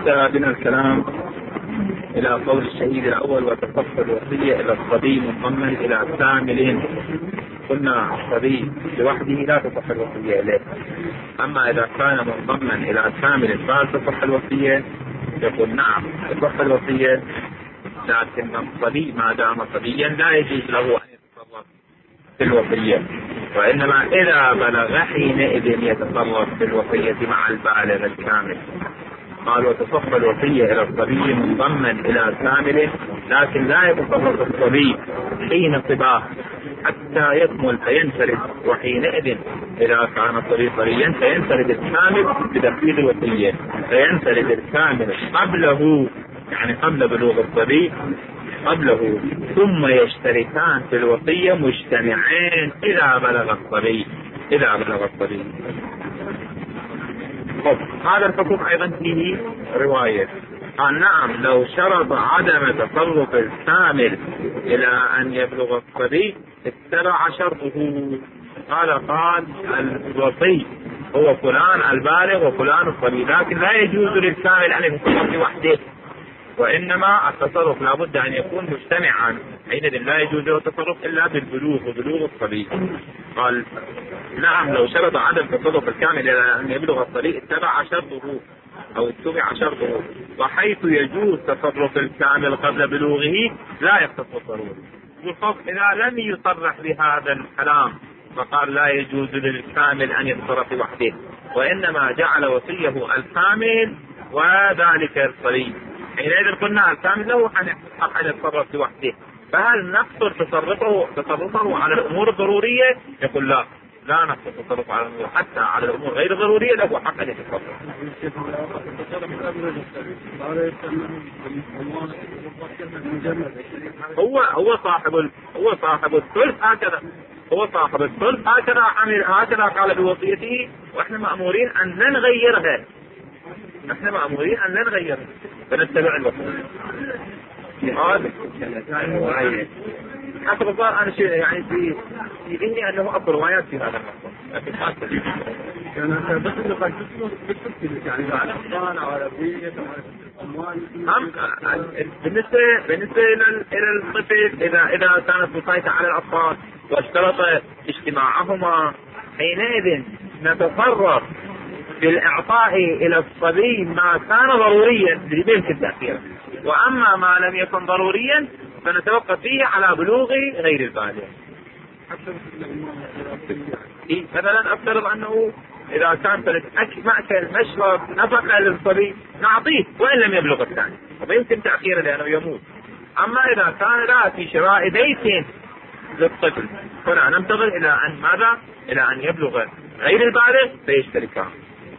انتهى بنا الكلام إلى قول الشهيد الأول: وتصف الوصية إلى الصبي منضما إلى كامل. قلنا الصبي لوحده لا تصح الوصية إليه، أما إذا كان منضما إلى كامل فهل تصح الوصية؟ يقول نعم تصح الوصية، لكن الصبي ما دام صبيا لا يجوز له أن يتصرف في الوصية، وإنما إذا بلغ حينئذ يتصرف في الوصية مع البالغ الكامل. قال: وتصح الوصية إلى الصبي منضما إلى كامل، لكن لا يتصرف الصبي حين صباه حتى يكمل فينفرد، وحينئذ إذا كان الصبي صبيا فينفرد الكامل بتنفيذ الوصية، فينفرد الكامل قبله، يعني قبل بلوغ الصبي قبله، ثم يشتركان في الوصية مجتمعين إذا بلغ الصبي. هذا الحكم أيضا فيه رواية. قال: نعم لو شرط عدم تصرف الكامل إلى أن يبلغ الصبي اتبع شرطه. قال الوصي هو فلان البالغ وفلان الصبي، لكن لا يجوز للكامل أن يتصرف وحده، وإنما التصرف لابد أن يكون مجتمعا، حينئذ لا يجوز له التصرف إلا بالبلوغ وبلوغ الصبي. قال: نعم لو شرط عدم تصرف الكامل إلى أن يبلغ الصبي اتبع شرطه أو اتبع شرطه، وحيث يجوز تصرف الكامل قبل بلوغه لا يختص الضروري. والخوف إذا لم يصرح بهذا الكلام فقال لا يجوز للكامل أن يتصرف وحده، وإنما جعل وصيه الكامل وذلك الصبي، حينئذ قلنا الكامل له حق أن يتصرف وحده، فهل نقصر تصرفه على الأمور الضرورية؟ يقول لا نقصر تصرفه على الأمور، حتى على الأمور غير ضرورية له حق أن يتصرف. هو صاحب الثلث هكذا، هكذا قال بوصيته، واحنا مأمورين أن لا نغيرها، فنتبع الوصية. حسب الظاهر أنا شيء يعني في ذهني أنه أكثر روايات في هذا الموضوع. بالنسبة إلى الطفل إذا كانت وصايته على الأطفال واشترط اجتماعهما، حينئذ نتصرف بالإعطاء إلى الصبي ما كان ضروريا بيمكن تأخيره، وأما ما لم يكن ضروريا فنتوقف فيه على بلوغ غير البالغ. مثلا أفترض أنه إذا كان مأكل مشرب نفقة للصبي نعطيه وإن لم يبلغ الثاني، ويمكن تأخيره لأنه يموت. أما إذا كان لا في شراء بيت للطفل هنا ننتظر إلى أن يبلغ غير البالغ فيشتركان.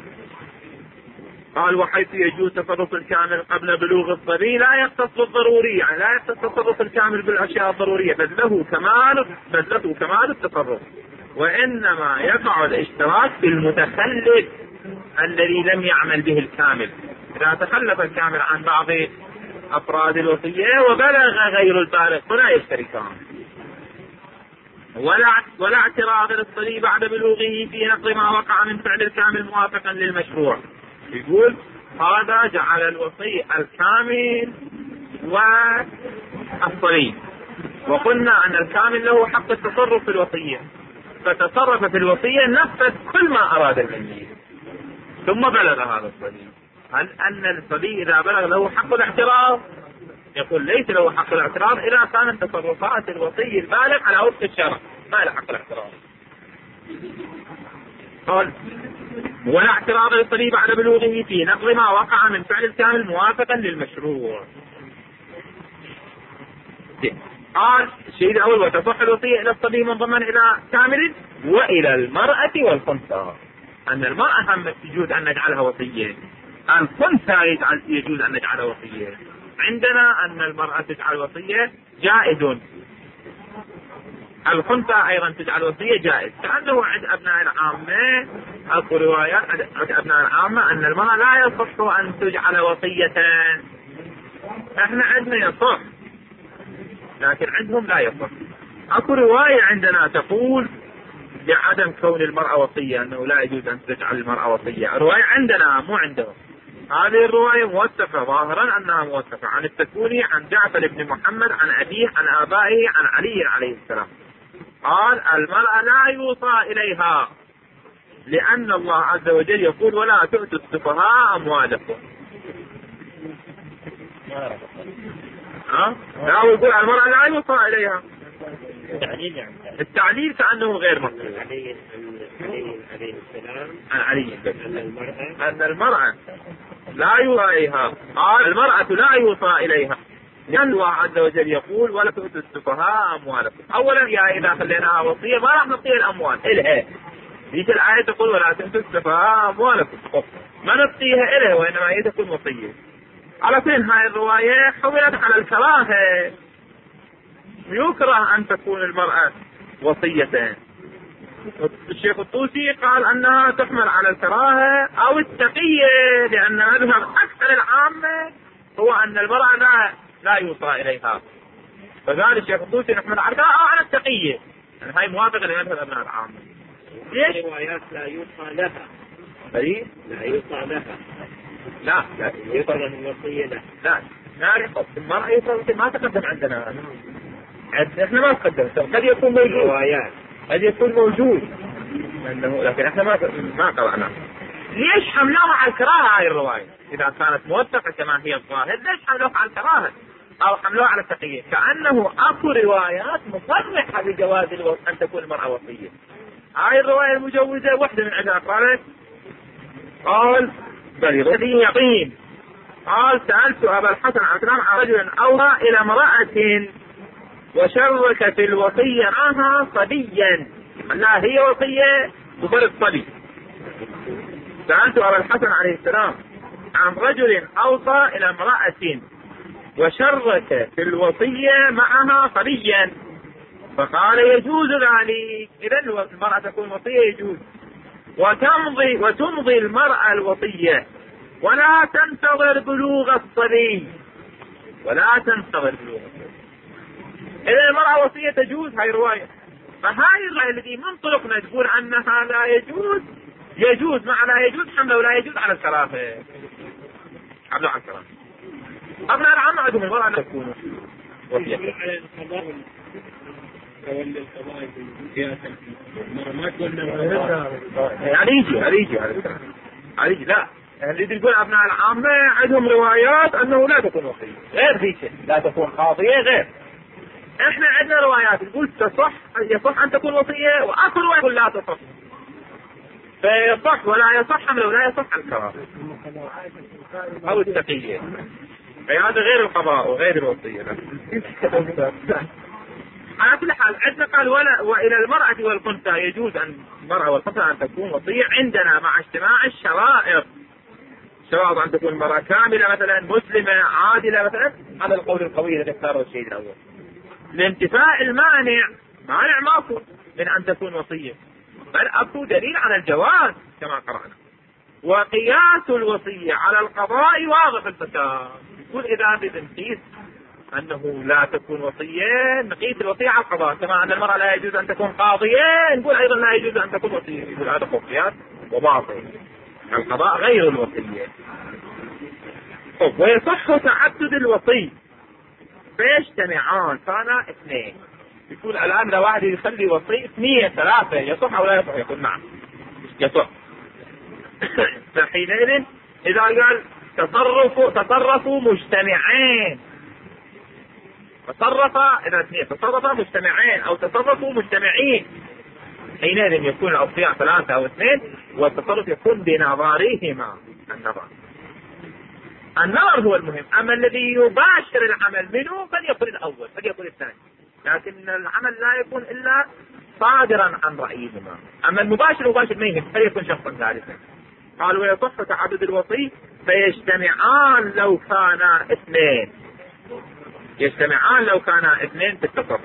قال: وحيث يجوز تصرف الكامل قبل بلوغ الصبي لا يختص بالضروري، يعني لا يختص تصرف الكامل بالأشياء الضرورية، بل له كمال التصرف، وإنما يقع الاشتراك بالمتخلف الذي لم يعمل به الكامل. إذا تخلف الكامل عن بعض أفراد الوصية وبلغ غير البالغ فلا يشتركان. ولا اعتراض للصبي بعد بلوغه في نقض ما وقع من فعل الكامل موافقا للمشروع. يقول هذا جعل الوصي الكامل والصبي، وقلنا أن الكامل له حق التصرف في الوصية، فتصرف في الوصية نفذ كل ما أراد الميت، ثم بلغ هذا الصبي. هل أن الصبي إذا بلغ له حق الاعتراض؟ يقول ليس له حق الاعتراض إذا كانت تصرفات الوصي البالغ على وفق الشرع، ما له حق الاعتراض. قال: ولا اعتراض للصبي بعد بلوغه في نقض ما وقع من فعل الكامل موافقا للمشروع. قال الشيء الأول: وتصح الوصية إلى الصبي منضما إلى كامل وإلى المرأة والخنثى. أن المرأة هم يجوز أن نجعلها وصية، الخنثى يجوز أن نجعلها وصية. عندنا أن المرأة تجعل وصية جائز، الخنثى أيضا تجعل وصية جائز، كأنه عند أبناء العامة أو روايات عند أبناء العامة أن المرأة لا يصح أن تجعل وصية. احنا عندنا يصح لكن عندهم لا يصح. اكو رواية عندنا تقول بعدم كون المرأة وصية، أنه لا يجوز أن تجعل المرأة وصية، رواية عندنا مو عندهم. هذه الرواية موثقة ظاهرا أنها موثقة عن التكوني عن جعفر بن محمد عن أبيه عن آبائه عن علي عليه السلام قال المرأة لا يوصى إليها لأن الله عز وجل يقول ولا تؤتوا السفهاء أموالكم. لا يقول المرأة لا يوصى إليها. التعليل كأنه غير مقصود. عليه السلام عن علي أن المرأة لا يوصى إليها قال المرأة لا يوصى إليها لأن الله عز وجل يقول ولا تؤتوا السفهاء أموالكم. أولا يا إذا خليناها وصية ما راح نعطيها الأموال إلها. ديك الآية تقول ولا تؤتوا السفهاء أموالكم ما نعطيها إلها وإنما هي تكون وصية. على كل هاي الرواية حملت على الكراهة. يكره أن تكون المرأة وصية. الشيخ الطوسي قال أنها تحمل على الكراهة أو التقية لأن مذهب أكثر العامة هو أن المرأة لا يوصى إليها. فقال الشيخ الطوسي نحمل على الكراهة أو على التقية. يعني هاي موافقة لمذهب أبناء العامة. ليش؟ روايات لا يوصى لها. أي؟ لا يوصى لها. لا يوصى الوصية له. لا نعرف المرأة يوصى ما تقدم عندنا. احنا ما تقدم قد يكون موجود. روايات قد يكون موجود انه لكن احنا ما قرأنا. ليش حملوها على الكراهة هاي الرواية؟ إذا كانت موثقة كما هي الظاهر ليش حملوها على الكراهة أو حملوها على التقية؟ كأنه أكو روايات مصرحة بجواز أن تكون المرأة وصية. هاي الرواية المجوزة واحدة من عندها قال الذي يقين قال سألت أبا الحسن عن رجل أوصى إلى امرأة وشرك في الوصية معها صبيا. لا هي وصية بفرق صبي. سألت أبا الحسن عليه السلام عن رجل أوصى إلى امرأة وشرك في الوصية معها صبيا فقال يجوز ذلك. إذا المرأة تكون وصية يجوز وتمضي المرأة الوصية ولا تنتظر بلوغ الصبي. إذا المرأة وصية تجوز. هاي رواية. فهاي الرواية التي منطلقنا تقول أنها لا يجوز مع لا يجوز حمله ولا يجوز على الكراهة. حمله على الكراهة. أبناء العامة عندهم المرأة لا تكون وصية. عليك لا اللي يقول أبناء العامة عندهم روايات أنه لا تكون وصية غير ذيك لا تكون قاضية غير. احنا عندنا روايات تقول يصح ان تكون وصية واخر رواية يقول لا تصح. فيصح ولا يصح حمله ولا يصح الكراهة او التقية. فهذا غير القضاء وغير الوصية. على كل حال عندنا قال والى المرأة والخنثى يجوز ان المرأة والخنثى ان تكون وصية عندنا مع اجتماع الشرائط. شرائط ان تكون المرأة كاملة مثلا مسلمة عادلة مثلا على القول القوي الذي اختاره الشيء الاول. لانتفاء المانع ماكو من أن تكون وصية بل أكو دليل على الجواز كما قرأنا. وقياس الوصية على القضاء واضح الفساد. يقول إذا بنقيس أنه لا تكون وصية نقيس الوصية على القضاء كما أن المرأة لا يجوز أن تكون قاضية نقول أيضا لا يجوز أن تكون وصية. يقول هذا قياس وباطل. القضاء غير الوصية. ويصح تعدد الوصي فيجتمعان كان اثنين. يقول الآن لو واحد يخلي وصي 2 3 يصح أو لا يصح؟ يقول نعم يصح. فحينئذ إذا قال تصرفوا مجتمعين إذا 2 تصرفا مجتمعين أو تصرفوا مجتمعين حينئذ يكون الأوصياء 3 أو 2 والتصرف يكون بنظارهما. النظر هو المهم. أما الذي يباشر العمل منه فليكن الأول فليكن الثاني لكن العمل لا يكون إلا صادرا عن رأيهما. أما المباشر ما يهم فليكن شخصا ثالثا. قال ويصح تعدد الوصي فيجتمعان لو كانا 2. يجتمعان لو كانا 2 في التصرف.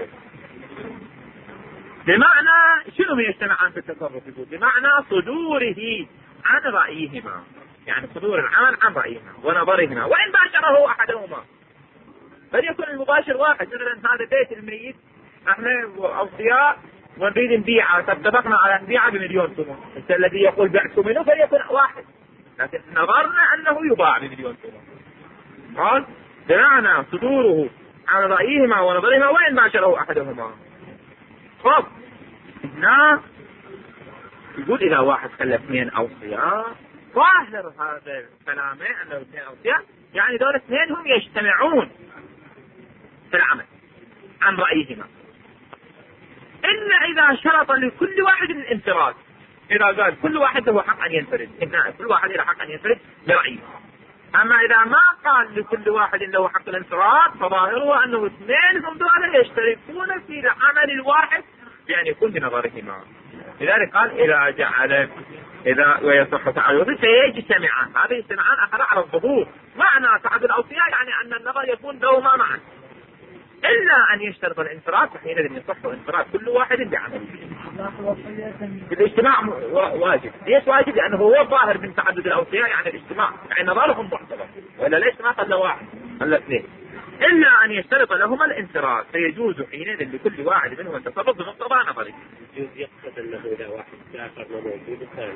بمعنى شنو يجتمعان في التصرف؟ يقول بمعنى صدوره عن رأيهما يعني صدور العمل عن رأيهما ونظرهما وإن باشره أحدهما فليكن المباشر واحد. مثلا هذا بيت الميت احنا أوصياء ونريد نبيعه اتفقنا على نبيعه ب1,000,000 سنة. الذي يقول بعت منه فليكن واحد لكن نظرنا أنه يباع بمليون دولار. قال بمعنى صدوره على رأيهما ونظرهما وإن ما شره أحدهما. خب هنا يقول إذا واحد خلى 2 أوصياء، ظاهر هذا الكلام أنه 2 أوصياء يعني دول 2 هم يجتمعون في العمل عن رأيهما، إلا إذا شرط لكل واحد الانفراد. إذا قال كل واحد له حق أن ينفرد، كل واحد له حق أن ينفرد برأيه. أما إذا ما قال لكل واحد له حق الانفراد فظاهره أنه 2 هم دول يشتركون في العمل الواحد بأن يكون بنظرهما. لذلك قال إذا ويصح تعدد فيجتمعان. هذه اجتماعان أخذ على الظهور، معنى تعدد الأوصياء يعني أن النظر يكون لهما معا، إلا أن يشترط الانفراد، فحينئذ يصح انفراد كل واحد بعمله. الاجتماع واجب. ليش واجب؟ لأنه هو الظاهر من تعدد الأوصياء يعني الاجتماع، يعني نظرهم معتبر، وإلا ليش ما قال واحد قال 2. إلا أن يشترط لهما الانفراد فيجوز حينئذ لكل واحد منهم التصرف بمقتضى نظره. يقصد أنه إذا واحد آخر موجود الثاني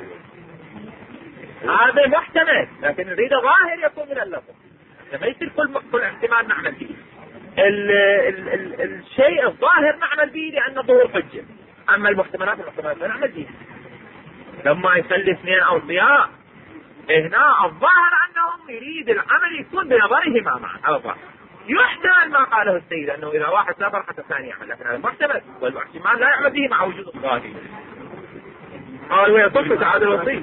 هذا محتمل، لكن نريد ظاهر يكون من اللفظ، لما يصير كل احتمال نعمل فيه. الشيء الظاهر نعمل به لأن ظهور حجة، أما المحتملات نعمل به. لما يخلي 2 أوصياء هنا الظاهر أنهم يريد العمل يكون بنظرهما معا على الظاهر. يحتمل ما قاله السيد أنه إذا واحد سافر حتى الثاني يعمل، لكن هذا محتمل والاحتمال لا يعمل به مع وجود الظاهر. قال ويصح تعدد الوصي.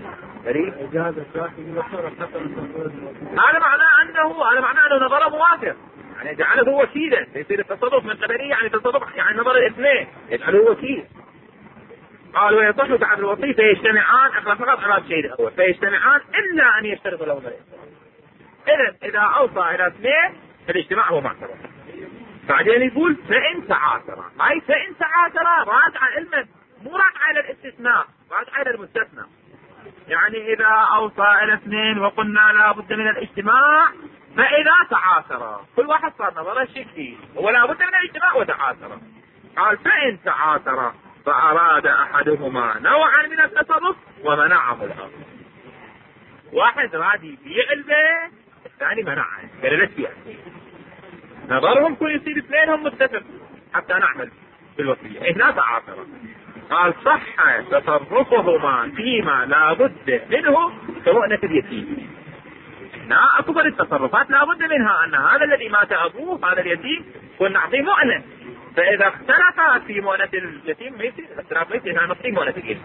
هذا معناه أنه نظره موافق، يعني جعله وكيلا يصير التصرف من قبله، يعني تصرف يعني نظر الاثنين يجعله وكيل. قال ويصح تعدد الوصي فيجتمعان، اقرأ فقط على الشيء الأول، فيجتمعان إلا أن يشترط لهما الانفراد. إذا أوصى إلى 2 فالاجتماع هو معتبر. بعدين يقول فإن تعاثرا، هاي فإن تعاثرا راجعة علما، مو راجعة إلى الاستثناء، راجعة إلى المستثنى. يعني إذا أوصى إلى 2 وقلنا لا بد من الاجتماع، فإذا تعاثرا كل واحد صار نظره شكلي ولا بد من الاجتماع وتعاثرا. قال فإن تعاثرا فأراد أحدهما نوعا من التصرف ومنعه الآخر. واحد راد يبيع البيت، الثاني منعه، قال لا تبيع. نظرهم كل يصير 2 هم متفق حتى نعمل بالوصية. هنا تعاثرا قال صح تصرفهما فيما لا بد منه كمؤنة اليتيم. هنا أكبر التصرفات لا بد منها أن هذا الذي مات أبوه هذا اليتيم ونعطيه مؤنة، فإذا اختلف في مؤنة اليتيم ما يصير اختلاف، ما يصير نعطيه مؤنة اليتيم.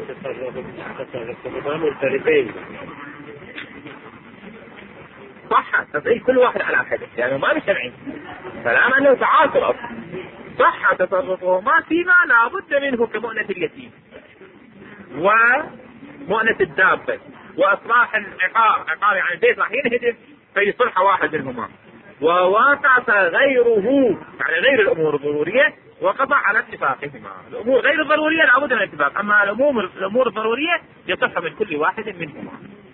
صح تصريح كل واحد على حدث يعني ما بيجتمعين، فلا أنه تعاثر أصلا. صح تصرفهما فيما لا بد منه كمؤنة اليتيم ومؤنة الدابة وإصلاح العقار، عقار يعني البيت راح ينهدم فيصلح واحد منهما، ووافق غيره يعني غير الأمور الضرورية وقضى على اتفاقهما. الأمور غير الضرورية لا بد من الاتفاق، أما الأمور الضرورية يصح من كل واحد منهما.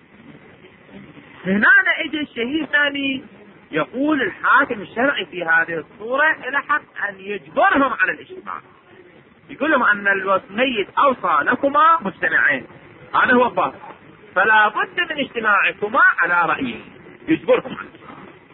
هنا نجي الشيء الثاني، يقول الحاكم الشرعي في هذه الصورة إلى حق أن يجبرهم على الاجتماع. يقول لهم أن الميت أوصى لكما مجتمعين، هذا هو الظاهر، فلا بد من اجتماعكما على رأيه، يجبرهم على الاجتماع.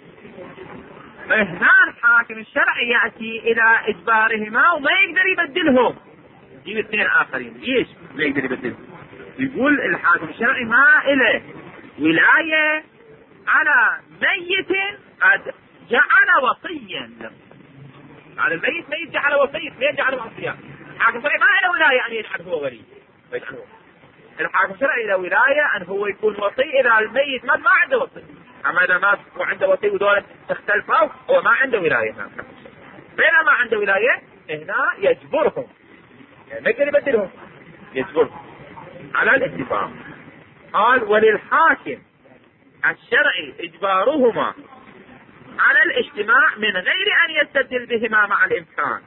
فهنا الحاكم الشرعي يأتي إلى إجبارهما وما يقدر يبدلهم، يجيب 2 آخرين. ليش ما يقدر يبدلهم؟ يقول الحاكم الشرعي ما إله ولاية على ميت قد جعل وصيا له. على الميت ميت جعل وصيا، ما جعل وصيا. الحاكم الشرعي ما له ولاية أن يجعل هو ولي، الحاكم الشرعي له ولاية أن هو يكون وصي إذا الميت ما عنده وصي. أما إذا ما عنده وصي ودولة تختلفوا هو ما عنده ولاية. فإذا ما عنده ولاية هنا يجبرهم، يعني ما يقدر يبدلهم، يجبرهم على الاتفاق. قال وللحاكم الشرعي إجبارهما على الاجتماع من غير أن يستدل بهما مع الإمكان،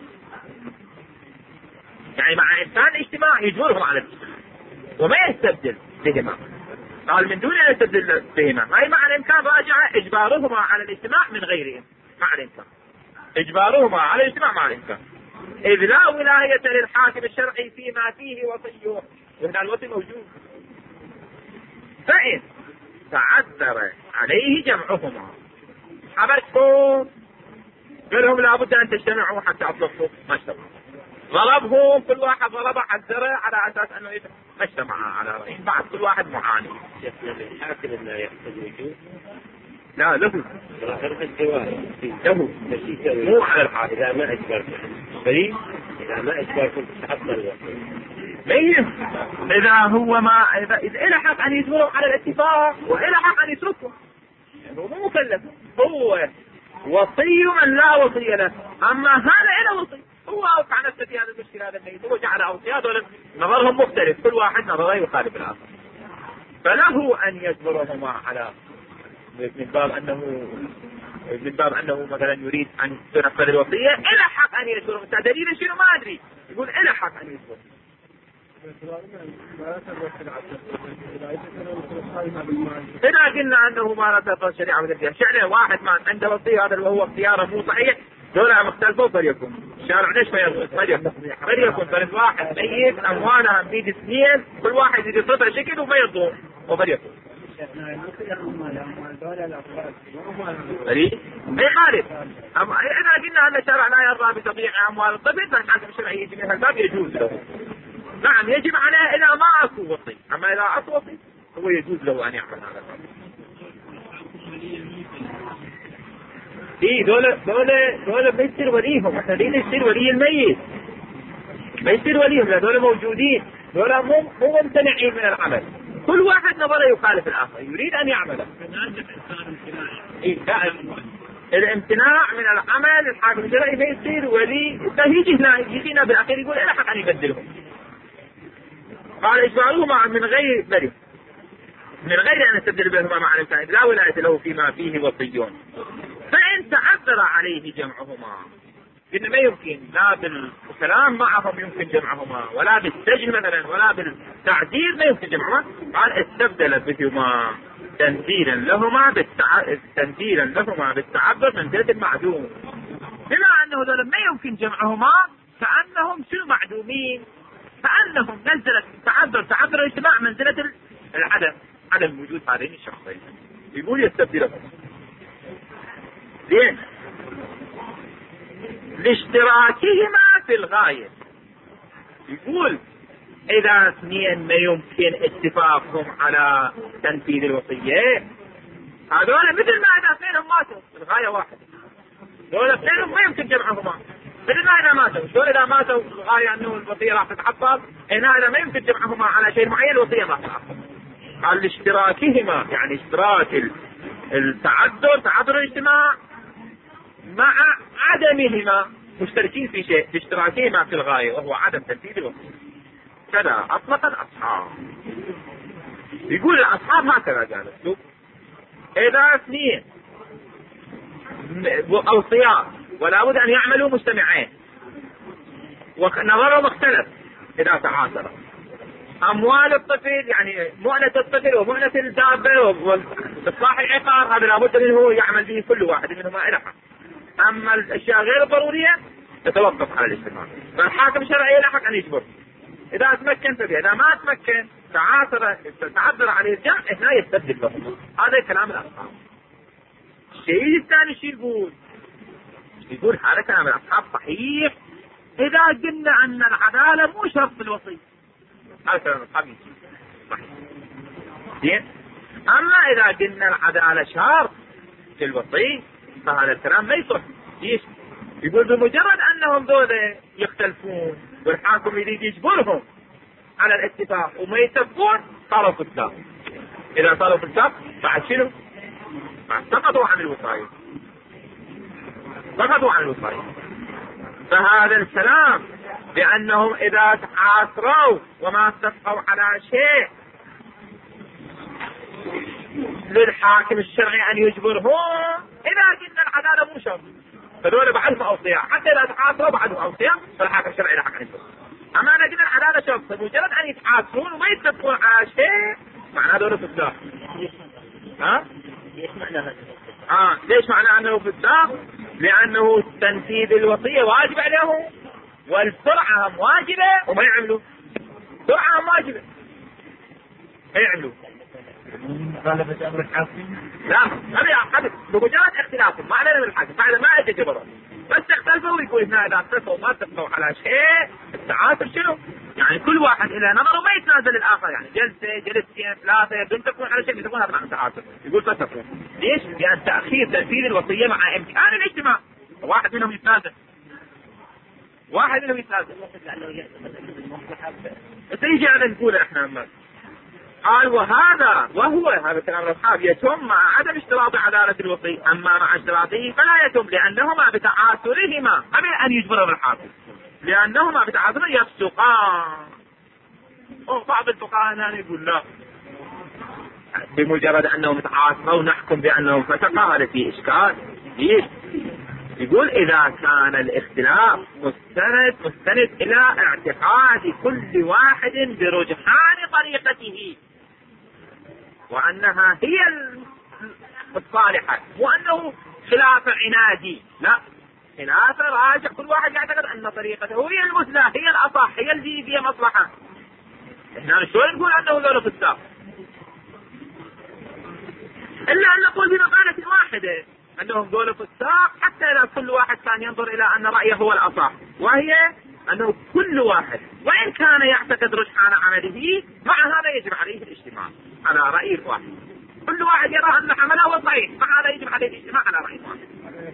يعني مع إمكان الاجتماع يجبرهم على الاجتماع وما يستبدل بهما. قال من دون أن يستبدل بهما، هاي مع الإمكان راجعة إجبارهما على الاجتماع من غير مع الإمكان، إجبارهما على الاجتماع مع الإمكان، إذ لا ولاية للحاكم الشرعي فيما فيه وصيه، وهنا الوصي موجود. فإن تعذر عليه جمعهما. حبسهم قال لهم لابد أن تجتمعوا حتى أطلقوا، ما اجتمعوا. ضربهم، كل واحد ضربه حذره على أساس أنه ما اجتمعوا على رأي، بعد كل واحد معاني. الحاكم انه يحصل وجود لا له ظاهر الجواز له مو على الحاكم. اذا ما اجبركم فريق اذا ما اجبركم تتحضر الوصية ميت. إذا هو ما إذا إلى حق أن يجبرهم على الاتفاق وإلى حق أن يتركوا، يعني هو مو مكلف، هو وصي من لا وصي له. أما هذا إله وصي، هو أوقع نفسه في هذا المشكلة، هذا الميت هو جعل أوصياء نظرهم مختلف، كل واحد نظره يخالف الآخر، فله أن يجبرهما على من باب أنه مثلا يريد أن تنفذ الوصية، إلى حق أن يجبرهم. دليل شنو ما أدري، يقول إلى حق أن يجبرهم. إذا قلنا أنه ما لا تفضل شريعة مثل فيها شعله، واحد ما عنده وصية هذا وهو اختياره مو صحيح، دولة مختلفة فليكن الشارع ليش ما يرضى؟ فليكن فرد واحد ميت أموالها بيد اثنين، كل واحد يصرفها شكل وما يرضون، وفليكن ما يخالف. إذا قلنا أن الشارع لا يرضى بتضييع أموال الطفل، فالحاكم الشرعي يجي من هالباب يجوز له. نعم يجب عليه إذا ما أكو وصي، أما إذا أكو وصي هو يجوز له أن يعمل هذا الأمر. دولة ما يصير وليهم، احنا يصير ولي الميت، ما يصير وليهم، لا دولة موجودين، دولة مو ممتنعين من العمل، كل واحد نظره يخالف الآخر يريد أن يعمله. الامتناع من العمل الحاكم الشرعي ما يصير ولي، يجينا بالأخير يقول إلى حق أن يبدلهم. قال إجبارهما من غير بري، من غير أن يستبدل بينهما مع الإنسان لا ولاية له فيما فيه وصيون، فإن تعذر عليه جمعهما، إن ما يمكن لا بالكلام معهم يمكن جمعهما، ولا بالسجن مثلا ولا بالتعذير ما يمكن جمعهما. قال استبدل بهما تنزيلا لهما بالتعذر منزلة المعدوم، بما أنه ذلك ما يمكن جمعهما كأنهم شنو معدومين، كأنهم نزلت تعذر الاجتماع منزلة عدم وجود هذين الشخصين. يقول يستبدلهم لين لاشتراكهما في الغاية. يقول إذا اثنين ما يمكن اتفاقهم على تنفيذ الوصية، هذول مثل ما إذا اثنينهم ماتوا الغاية واحدة، دول اثنينهم ما يمكن جمعهما، مثل ما إذا ماتوا دول إذا ماتوا الغاية أنه الوصية راح تتحصل، هنا إذا ما يمكن جمعهما على شيء معين الوصية راح تتحصل. قال لاشتراكهما يعني اشتراك تعذر الاجتماع مع عدمهما، مشتركين في شيء باشتراكهما في الغاية وهو عدم تنفيذ الوصية. كذا أطلق الأصحاب. يقول الأصحاب هكذا قالوا، إذا اثنين أوصياء ولا بد أن يعملوا مجتمعين ونظرهم مختلف، إذا تعاصروا أموال الطفل يعني مؤنة الطفل ومؤنة الدابة وإصلاح العقار، هذا لابد منه يعمل به كل واحد منهما إلى حق. أما الأشياء غير الضرورية تتوقف على الاجتماع، فالحاكم الشرعي له حق أن يجبر، إذا تمكن فبه، إذا ما تمكن تعذر عليه الجمع هنا يستبدل له. هذا كلام الأصحاب. الشيء الثاني شيء يقول هذا كلام الأصحاب صحيح إذا قلنا أن العدالة مو شرط في الوصي، هذا كلام الأصحاب صحيح. زين، أما إذا قلنا العدالة شرط في الوصي فهذا الكلام ما يصح. ليش؟ يقول بمجرد أنهم ذولا يختلفون والحاكم يريد يجبرهم على الاتفاق وما يتفقون صاروا فساق. إذا صاروا فساق بعد شنو؟ بعد سقطوا عن الوصاية. فهذا الكلام بأنهم إذا تعاصروا وما اتفقوا على شيء للحاكم الشرعي أن يجبرهم، إذا قلنا العدالة مو شرط فدول بعدهم أوصياء، حتى إذا تعاصروا بعدهم أوصياء فالحاكم الشرعي له حق أن يجبرهم. أما أنا قلنا العدالة شرط، فمجرد أن يتعاصرون وما يتفقون على شيء معناه دول فساق. ليش معناه أنه فساق؟ لأنه تنفيذ الوصية واجب عليهم والسرعة هم واجبة وما يعملوا. سرعة هم واجبة ما يعملوا، غلبة أمر الحاكم. لا هذا يعقد بمجرد اختلافهم ما علينا من الحاكم بعد ما أجى جبره بس اختلفوا ويقول هنا إذا اختلفوا ما اتفقوا على شيء التعاطف شنو؟ يعني كل واحد إلى نظره ما يتنازل الآخر يعني جلسة جلستين ثلاثة يبدون تكون على شيء يسمونها مع التعاطف يقول فتفقوا ليش؟ لأن تأخير تنفيذ الوصية مع إمكان الاجتماع واحد منهم يتنازل بس يجي على نقول احنا أما قال وهو هذا كلام الأصحاب يتم مع عدم اشتراط عدالة الوصي أما مع اشتراطه فلا يتم لأنهما بتعاثرهما قبل أن يجبر الحاكم لأنهما بتعاثرهما يفسقان بعض الفقهاء هنا يقول لا بمجرد أنهم تعاثروا نحكم بأنهم فسقا هذا في إشكال يقول إذا كان الاختلاف مستند إلى اعتقاد كل واحد برجحان طريقته وأنها هي الصالحة وأنه خلاف عنادي لا خلاف راجع كل واحد يعتقد أن طريقته هي المثلى هي الأصح هي التي فيها مصلحة احنا شلون نقول أنه ذول فساق إلا أن نقول بمقالة واحدة أنهم ذول فساق حتى إذا كل واحد كان ينظر إلى أن رأيه هو الأصح وهي أنه كل واحد وإن كان يعتقد رجحان عمله مع هذا يجب عليه الاجتماع على رأي واحد كل واحد يرى أن عمله هو صحيح مع هذا يجب عليه الاجتماع على رأي واحد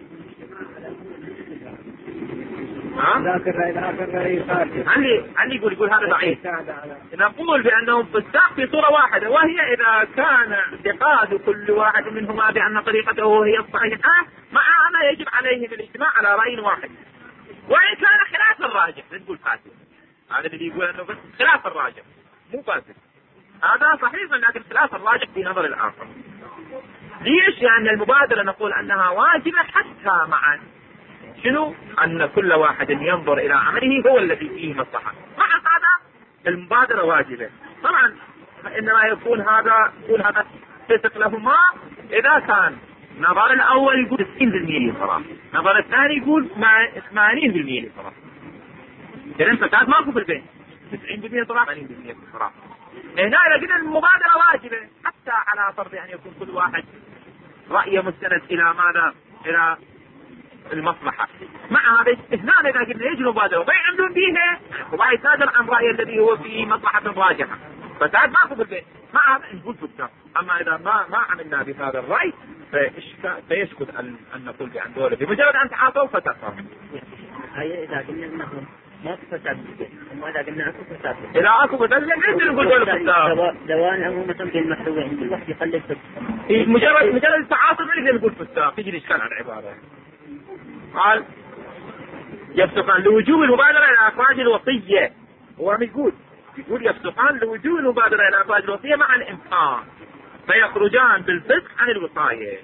هل يقول هذا ضعيف نقول بأنهم فساق في صورة واحدة وهي إذا كان اعتقاد كل واحد منهما بأن طريقته هي الصحيحة مع هذا يجب عليه الاجتماع على رأي واحد وإن كان خلاف الراجح نقول فاسد هذا اللي يقول أنه بس خلاف الراجح مو فاسد هذا صحيح لكن خلاف الراجح في نظر الآخر ليش؟ لأن المبادرة نقول أنها واجبة حتى مع شنو؟ أن كل واحد ينظر إلى عمله هو الذي فيه مصلحة مع هذا المبادرة واجبة طبعا إنما يكون هذا فسق لهما إذا كان نظر الأول يقول 60% صراحة نظر الثاني يقول 80% صراحة إذن فساد ماكو في البيت 90% صراحة 80% صراحة هنا إذا قلنا المبادرة واجبة حتى على فرض أن يكون كل واحد رأيه مستند إلى ماذا؟ إلى المصلحة مع هذا هنا إذا قلنا يجي المبادرة وما يعملون بيها وما يتنازل عن رأيه الذي هو في مصلحة راجحة فساد ماكو في البيت مع هذا نقول فساد أما إذا ما عملنا بهذا الرأي فيسكت أن نقول بأن دولة بمجرد أن تعاطوا فتفهم هي إذا قلنا أنهم ما في فساد أما إذا قلنا أكو فساد إذا أكو فساد ليس نقول دولة فساد دوان هم مثلا في المحلوين كل واحد يقلل فساد مجرد التعاطف نقدر نقول فساد تجي الإشكال على العبارة قال يفسقان لوجوب المبادرة إلى أخراج الوصية هو يقول يفسقان لوجوب المبادرة إلى أخراج الوصية مع الإمكان فيخرجان بالفسق عن الوصاية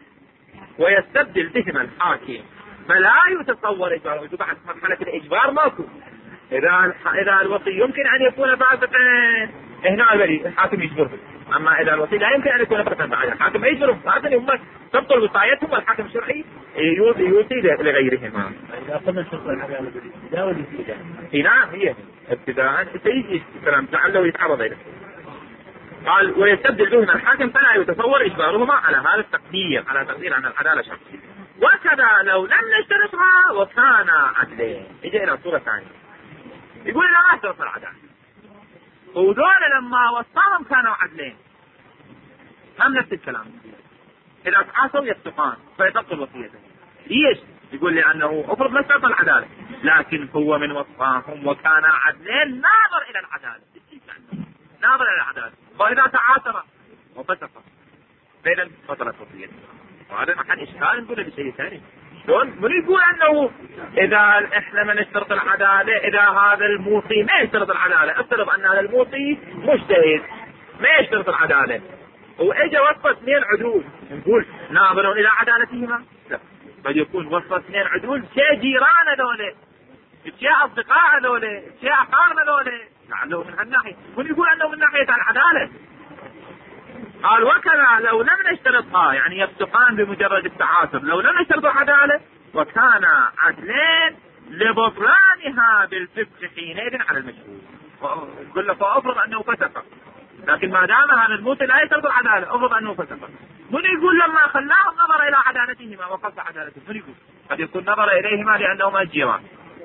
ويستبدل بهما الحاكم فلا يتصور إجباره بعد مرحلة الإجبار ماكو إذا الوصي يمكن أن يكون فاسقا هنا الحاكم يجبره أما إذا الوصي لا يمكن أن يكون فاسقا بعد الحاكم يجبره هذا هم تبطل وصايتهم والحاكم الشرعي يوصي لغيرهما إذا قلنا شرط العدالة لا والابتداء هنا هي ابتداء سيجي الكلام لعله يتعرض إليه قال ويستبدل بهما الحاكم فلا يتصور إجبارهما على هذا التقدير على تقدير عن العدالة شرط وكذا لو لم نشترطها وكان عدلين يجي إلى صورة ثانية يقول إذا ما اشترط العدالة وذول لما وصاهم كانوا عدلين هم نفس الكلام إذا تعاصوا يفسقان فيتبطل وصيته ليش؟ يقول لأنه أفرض ما اشترط العدالة لكن هو من وصاهم وكان عدلين ناظر إلى العدالة ناظر إلى العدالة وإذا تعاصر وفسق فإذا بطلت وصيته وهذا محل إشكال نقول بشيء ثاني شلون؟ من يقول أنه إذا إحنا ما نشترط العدالة إذا هذا الموصي ما يشترط العدالة افترض أن هذا الموصي مجتهد ما يشترط العدالة وإجا وصف 2 عدول نقول ناظرون إلى عدالتهما لا بل يكون وصف 2 عدول شيء جيران ذولا شيء أصدقاء ذولا شيء أقارن ذولا لعله من هالناحية من يقول أنه من ناحية العدالة قال وكذا لو لم نشترطها يعني يفسقان بمجرد التعاصر لو لم نشترط العدالة وكان عدلين لبطلانها بالفسق حينئذ على المشهور يقول له فأفرض أنه فسق لكن ما دام هذا الموطي لا يشترط العدالة، افرض انه فسق، من يقول لما خلاهم نظر الى عدالتهما وقصد عدالته؟ من يقول؟ قد يكون نظر اليهما لانهما جيران.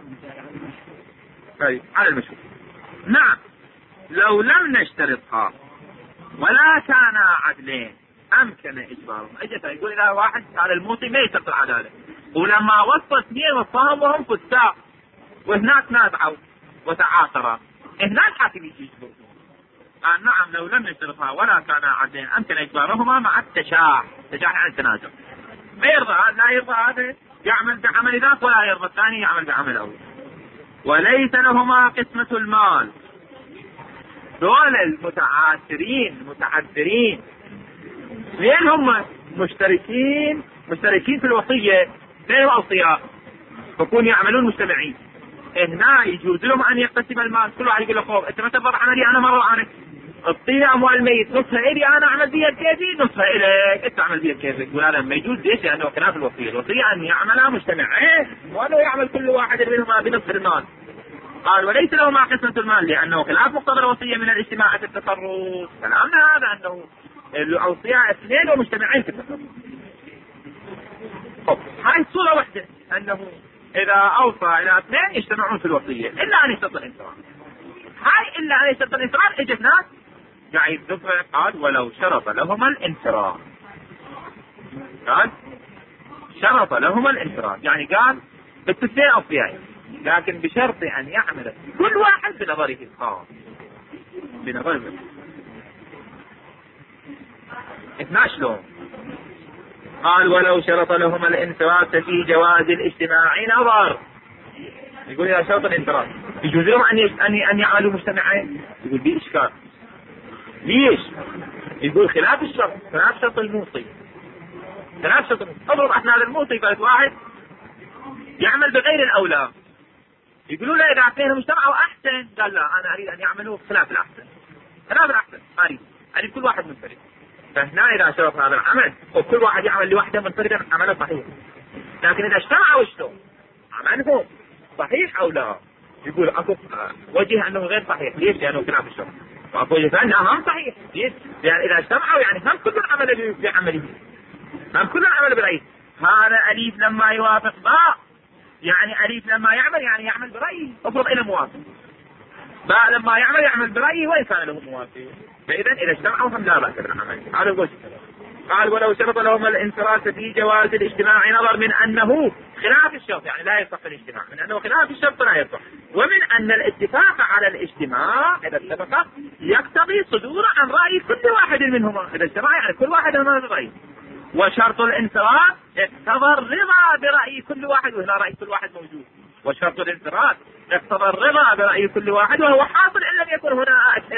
على المشهور. نعم لو لم نشترطها ولا كانا عدلين امكن اجبارهم. اجت يقول الى واحد على الموطي ما يشترط العدالة، ولما وصل اثنين وصاهم وهم فساق وهناك نازعوا وتعاثرا، هناك حاكم يجي يجبرهم. قال نعم لو لم نشترطها ولا كانا عدلين امكن اجبارهما مع التشاح. تشاح عن التنازع، ما يرضى لا يرضى هذا يعمل بعمل ذاك ولا يرضى الثاني يعمل بعمل اول. وليس لهما قسمة المال. دول المتعثرين لين هم مشتركين في الوصية بين الأوصياء، فكون يعملون مجتمعين، هنا يجوز لهم أن يقسم المال. كل واحد يقول له خوف أنت ما تبر عملي أنا مرة عنك، اعطيني أموال الميت نصها إلي أنا أعمل بيها كيفي، نصها إليك أنت أعمل بيها كيفك. يقول هذا ما يجوز. ليش؟ لأنه خلاف الوصية. الوصية أن يعملها مجتمعين وأنه يعمل كل واحد منهما بنصف المال. قال وليس له مع قسمة المال لأنه خلاف مقتضى الوصية من الاجتماع في التصرف. كلامنا هذا أنه الأوصياء اثنين ومجتمعين في التصرف. هاي الصورة واحدة، أنه إذا أوصى إلى اثنين يجتمعون في الوصية إلا أن يشترط الانفراد. هاي إلا أن يشترط الانفراد إجت ناس قاعد دفع. قال ولو شرط لهما الانفراد. قال شرط لهما الانفراد يعني قال بالتسلية أوصياء، لكن بشرط أن يعمل كل واحد بنظره الخاص. بنظره اثناش لهم. قال ولو شرط لهما الانفراد ففي جواز الاجتماع نظر. يقول إذا شرط الانفراد يجوز لهم أن يعملوا مجتمعين. يقول دي إشكال. ليش؟ يقول خلاف الشرط، خلاف شرط الموصي. خلاف شرط الموصي. اضرب احنا هذا الموصي قالت واحد يعمل بغير الأولى، يقولوا له إذا اثنين مجتمعوا أحسن. قال لا أنا أريد أن يعملوا خلاف الأحسن. خلاف الأحسن أريد كل واحد منفرد. فهنا إذا شرط هذا العمل وكل واحد يعمل لوحده منفردا عمله صحيح. لكن إذا اجتمعوا شلون عملهم صحيح أو لا؟ يقول أكو وجه أنه غير صحيح. ليش؟ لأنه خلاف الشرط. وأكو وجه ثاني هم صحيح. ليش؟ لأن إذا اجتمعوا يعني هم كل العمل بعمله، هم كل العمل برأيه. هذا أليف لما يوافق باء يعني أليف لما يعمل يعني يعمل برأيه، افرض إلى موافق. باء لما يعمل برأيه وإن كان له موافق. فإذا إذا اجتمعوا هم لا بأس بالعمل. هذا الوجه. قال ولو شرط لهم الانفراد في جواز الاجتماع نظر من أنه خلاف الشرط يعني لا يصح الاجتماع، من أنه خلاف الشرط لا يصح، ومن أن الاتفاق على الاجتماع إذا اتفق يقتضي صدور عن رأي كل واحد منهما. إذا اجتمع يعني كل واحد منهما برأيه. وشرط الانفراد اقتضى الرضا برأي كل واحد، وهنا رأي كل واحد موجود. وشرط الانفراد اقتضى الرضا برأي كل واحد وهو حاصل إن لم يكن هنا أكد.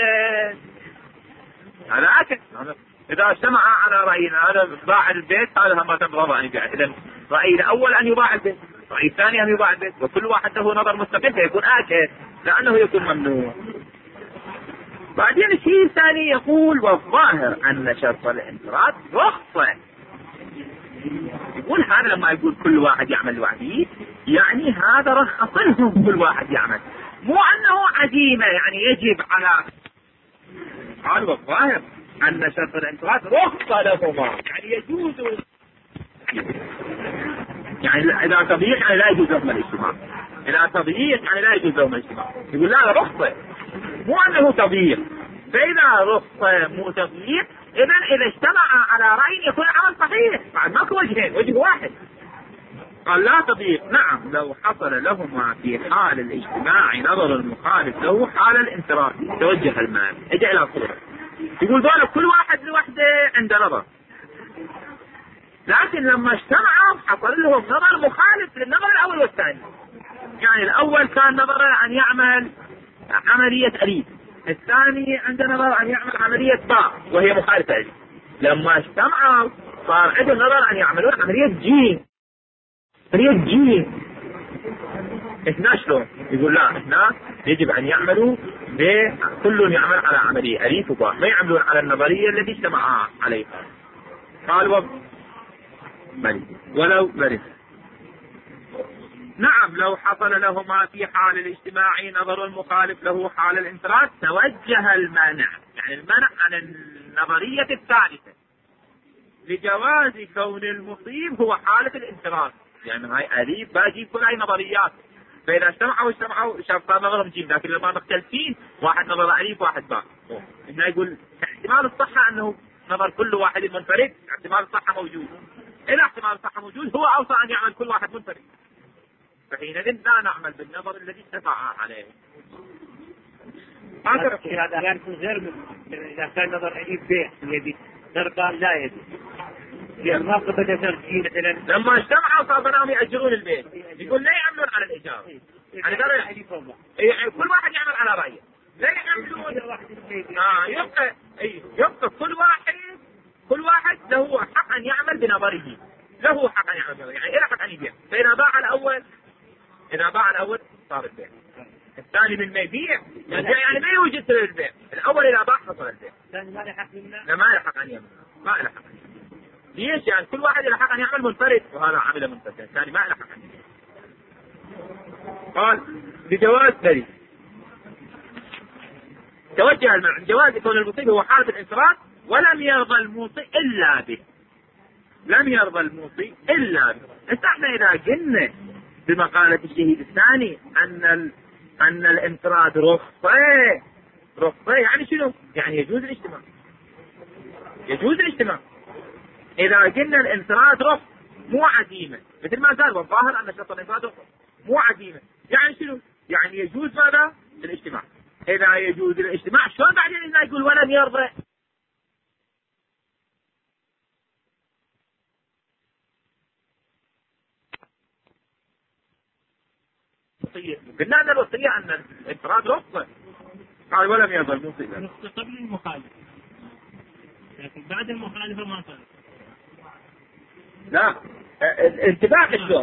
هذا أكد. إذا اجتمع على رأينا هذا باع البيت هذا ما ترضى أن يبيع. إذا رأي الأول أن يباع البيت، رأي الثاني أن يباع البيت، وكل واحد له نظر مستقل فيكون أكد لأنه يكون ممنوع. بعدين الشيء الثاني يقول والظاهر أن شرط الانفراد رخصة. يقول هذا لما يقول كل واحد يعمل لوحده يعني هذا رخص لهم كل واحد يعمل، مو أنه عزيمة يعني يجب على. قال والظاهر أن شرط الانفراد رخصة لهما يعني يجوز، يعني إذا تضييق يعني لا يجوز لهم الاجتماع. إذا تضييق يعني لا يجوز لهم الاجتماع. يقول لا رخصة مو أنه تضييق. فإذا رخصة مو تضييق إذا اجتمع على رأي يكون العمل صحيح. بعد ماكو وجهين، وجه واحد. قال لا تضييق. نعم لو حصل لهما في حال الاجتماع نظر المخالف له حال الانفراد توجه المال. اجي إلى صورة يقول دول كل واحد لوحده عنده نظر، لكن لما اجتمعوا حصل لهم نظر مخالف للنظر الأول والثاني. يعني الأول كان نظر أن يعمل عملية أليف، الثاني عنده نظر أن يعمل عملية باء وهي مخالفة أليف. لما اجتمعوا صار عندهم نظر أن يعملون عملية جيم. عملية جيم اثناء شلون؟ يقول لا اثناء يجب أن يعملوا كل يعمل على عملية أليف وباء، ما يعملون على النظرية التي اجتمعا عليها. قال ولو برد. نعم لو حصل لهما في حال الاجتماع نظر المخالف له حال الانفراد توجه المانع. يعني المنع عن النظرية الثالثة لجواز كون المصيب هو حالة الانفراد، يعني هاي أليف باجي كل هاي نظريات، فإذا اجتمعوا شاف نظرهم جيم، لكن لما مختلفين واحد نظر أليف واحد باء، هنا يقول احتمال الصحة أنه نظر كل واحد منفرد، احتمال الصحة موجود، إذا احتمال الصحة موجود هو أوصى أن يعمل كل واحد منفرد، فحينئذ لا نعمل بالنظر الذي اتفق عليه. هذا يكون غير إذا كان نظر أليف به يبي ضربان لا يبي. ما قبل ترجيح مثلا لما اجتمعوا صاروا يأجرون البيت، يقول لا يعملون على الإيجار، يعني كل واحد يعمل على رأيه، لا يعملون يبقى كل واحد له حق أن يعمل بنظره، له حق أن يعمل بنظره، يعني إلى حق أن يبيع، فإذا باع الأول صار البيع، الثاني من ما يبيع يعني ما يوجد سبب البيع، الأول إذا باع حصل البيع، ما له حق منه، لا ما له حق أن يعمل، ما له حق. ليش؟ يعني كل واحد له حق أن يعمل منفرد، وهذا عمل منفرد، الثاني ما له حق أن يعمل. قال بجواز ذلك توجه المنع جواز كون المصيب هو حالة الانفراد، ولم يرضى الموصي إلا به، لم يرضى الموصي إلا به. احنا إذا قلنا بمقالة الشهيد الثاني أن الانفراد رخصة يعني شنو؟ يعني يجوز الاجتماع. إذا قلنا الانفراد رخص مو عزيمة، مثل ما قال والظاهر أن شرط الانفراد رخص مو عزيمة، يعني شنو؟ يعني يجوز ماذا؟ الاجتماع. إذا يجوز الاجتماع شلون بعدين إنه يقول ولم يرضى؟ قلنا أن الوصية أن الانفراد رخصة، قال ولم يرضى الموصي رخصة قبل المخالفة، لكن بعد المخالفة ما صار. لا الاتفاق شلون؟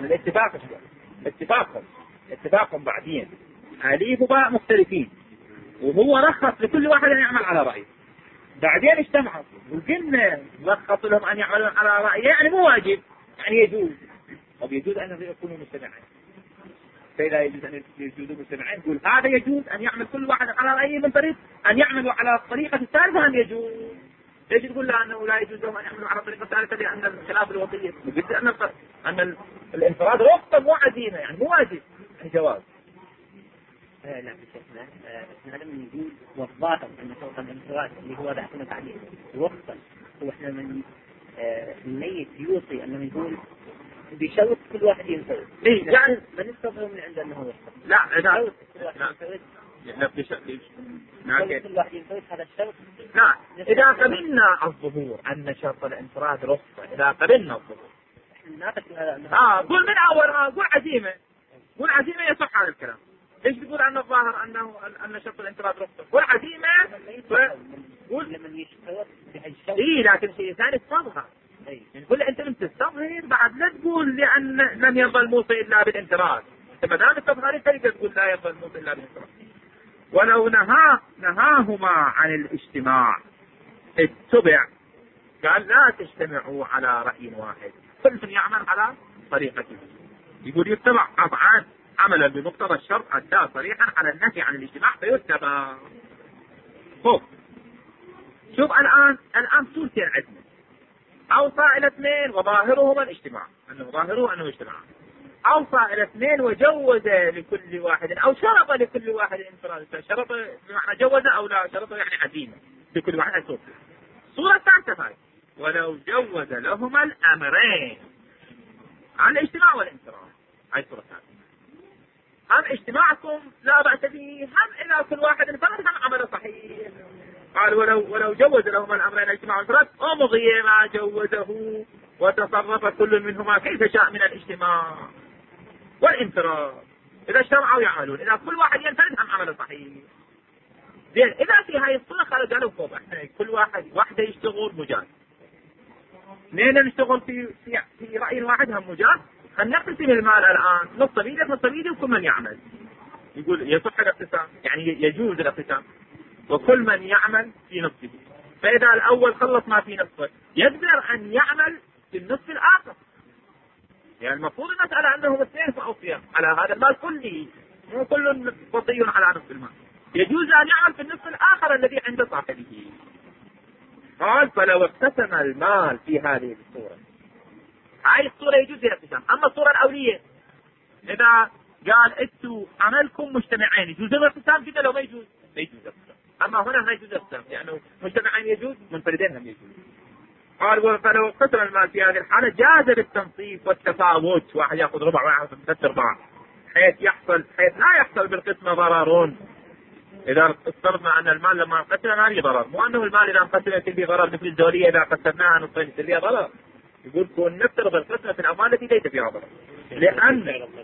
اتفاقهم بعدين أليف وباء مختلفين، وهو رخص لكل واحد أن يعمل على رأيه، بعدين اجتمعوا وقلنا رخص لهم أن يعملون على رأيه، يعني مو واجب، يعني يجوز، طب يجوز أن يكونوا مجتمعين، فإذا يجوز أن يكونوا مجتمعين يقول هذا يجوز أن يعمل كل واحد على رأيه من طريق أن يعملوا على الطريقة الثالثة أن يجوز. ليش تقول لا أنه لا يجوز لهم أن يعملوا على الطريقة الثالثة؟ لأن الخلاف الوصية قلت أن الانفراد رخصة مو عزيمة، يعني مو واجب، يعني جواز. لا بشكل هذا من يقول والظاهر أن صوت الانفراد اللي هو ذا عليه رخصة، وإحنا من الميت يوصي أنه يقول بشرط كل واحد ينفرد. يعني ما نستطيع من عند أنه رخصة. لا كل واحد ينفرد هذا الشرط. لا إذا قبلنا الظهور أن شرط الانفراد رخصة، إذا قبلنا الظهور قول من أول قول عزيمة يصح هذا الكلام. ليش تقول أن الظاهر أن شرط الانفراد رخصة؟ قول عزيمة قول لمن يشترط لكن شيء ثاني تفضها، نقول أنت لم تستظهر بعد، لا تقول لأن لم يرضى الموصي إلا بالانفراد، ما دام تستظهر تقدر تقول لا يرضى الموصي إلا بالانفراد. ولو نهاهما عن الاجتماع اتبع، قال لا تجتمعوا على رأي واحد، كل من يعمل على طريقته، يقول يتبع قطعا عملا بمقتضى الشرط أدى صريحا على النهي عن الاجتماع فيتبع. شوف الآن صورتين عندنا، أوصى إلى اثنين وظاهرهما الاجتماع، أنه اجتماع، أوصى إلى اثنين وجوز لكل واحد، أو شرط لكل واحد الانفراد، شرط بمعنى جوز أو لا شرط يعني عزيمة لكل واحد صورة. صورة الثالثة هاي ولو جوز لهما الأمرين عن الاجتماع والانفراد، هاي صورة الثالثة. هم اجتماعكم لا بأس به، هم إذا كل واحد انفرد هم عمل صحيح. قال ولو جوز لهما الأمرين الاجتماع والانفراد أمضي ما جوزه وتصرف كل منهما كيف شاء من الاجتماع والانفراد، إذا اجتمعوا يعملون، إذا كل واحد ينفرد هم عمل صحيح. زين إذا في هاي الصورة قالوا فوق كل واحد يشتغل مجاز، اثنين نشتغل في رأي واحد هم مجاز، خلينا نقسم المال الآن نص بيدي وكل من يعمل، يقول يصح الاقتسام، يعني يجوز الاقتسام، وكل من يعمل في نصفه، فإذا الأول خلص ما في نصفه يقدر أن يعمل في النصف الآخر، يعني المفروض المسألة أنهم اثنين فأوصياء على هذا المال كله، مو كل وصي على نصف المال، يجوز أن يعمل في النصف الآخر الذي عند صاحبه. قال فلو اقتسم المال في هذه الصورة، هاي الصورة يجوز الاقتسام. أما الصورة الأولية إذا قال انتوا عملكم مجتمعين يجوز الاقتسام كده، لو ما يجوز ما يجوز الاقتسام. أما هنا ما يجوز الاقتسام لأنه مجتمعين يجوز، منفردين هم يجوز. قال فلو اقتسم المال في هذه الحالة جاز بالتنصيف والتفاوت، واحد يأخذ ربع واحد يأخذ ثلاث أرباع، حيث لا يحصل بالقسمة ضرر. إذا افترضنا أن المال لما انقسم ما في ضرر، مو أنه المال إذا انقسم يصير فيه ضرر مثل الدولية إذا قسمناها نصين يصير فيها ضرر. يقول كون نفترض القسمة في الأموال التي ليس فيها ضرر، لأن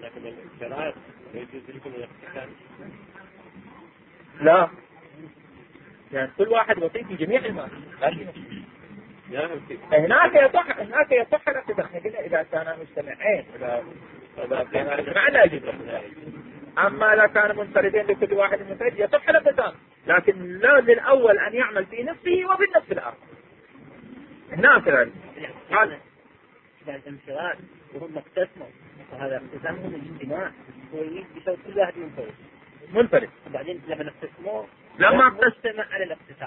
لا يعني كل واحد وصي في جميع المال. هناك يصح الاقتسام. احنا قلنا إذا كان مجتمعين، إذا كان مجتمعين لا يجوز الاقتسام. أما إذا كان منفردين لكل واحد منفرد يصح الاقتسام، لكن لا للأول أن يعمل في نفسه وفي النفس الآخر. هنا كذلك قال إذا الانفراد وهم اقتسموا وهذا اقتسامهم الاجتماع هو يسوي كل واحد منفرد. وبعدين لما نقتسموه لما نقتسم على الاقتسام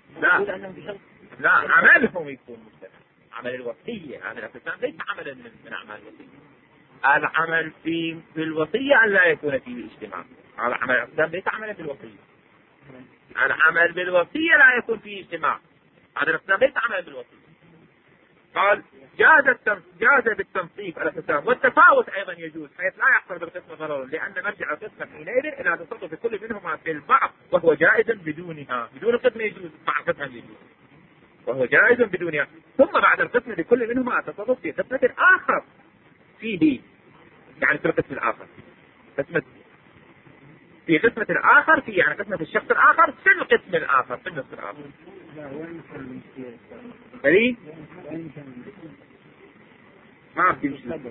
لا عملهم يكون مجتمع. عمل الوصية عمل الاقتسام ليس عملا من أعمال الوصية. العمل في الوصية أن لا يكون فيه اجتماع. العمل الاقتسام ليس عملا بالوصية. العمل بالوصية لا يكون فيه اجتماع. هذا الاقتسام ليس عملا بالوصية. قال جاز بالتنصيف الاقتسام والتفاوت أيضا يجوز، حيث لا يحصل بالقسمة ضرر، لأن مرجع القسمة حينئذ إلى تصرف كل منهما في البعض وهو جائز بدونها. بدون القسمة يجوز، مع القسمة يجوز وهو جائز بدونها. ثم بعد القسمة لكل منهما التصرف في قسمة آخر فيه، يعني في القسم الآخر في قسمة الآخر في يعني قسمة الشخص الآخر في القسم الآخر في النصف الآخر. ما في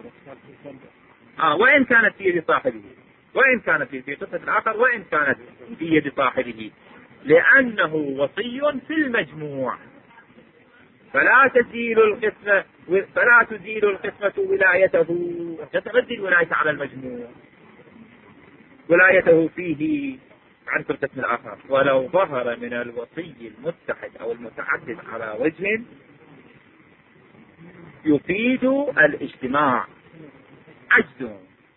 وإن كانت في يد صاحبه، وإن كانت في قسمة الآخر، وإن كانت في يد صاحبه، لأنه وصي في المجموع. فلا تزيل القسمة ولايته، تتبدل الولاية على المجموع، ولايته فيه عن القسم الآخر. ولو ظهر من الوصي المتحد أو المتعدد على وجه يفيد الاجتماع عجز.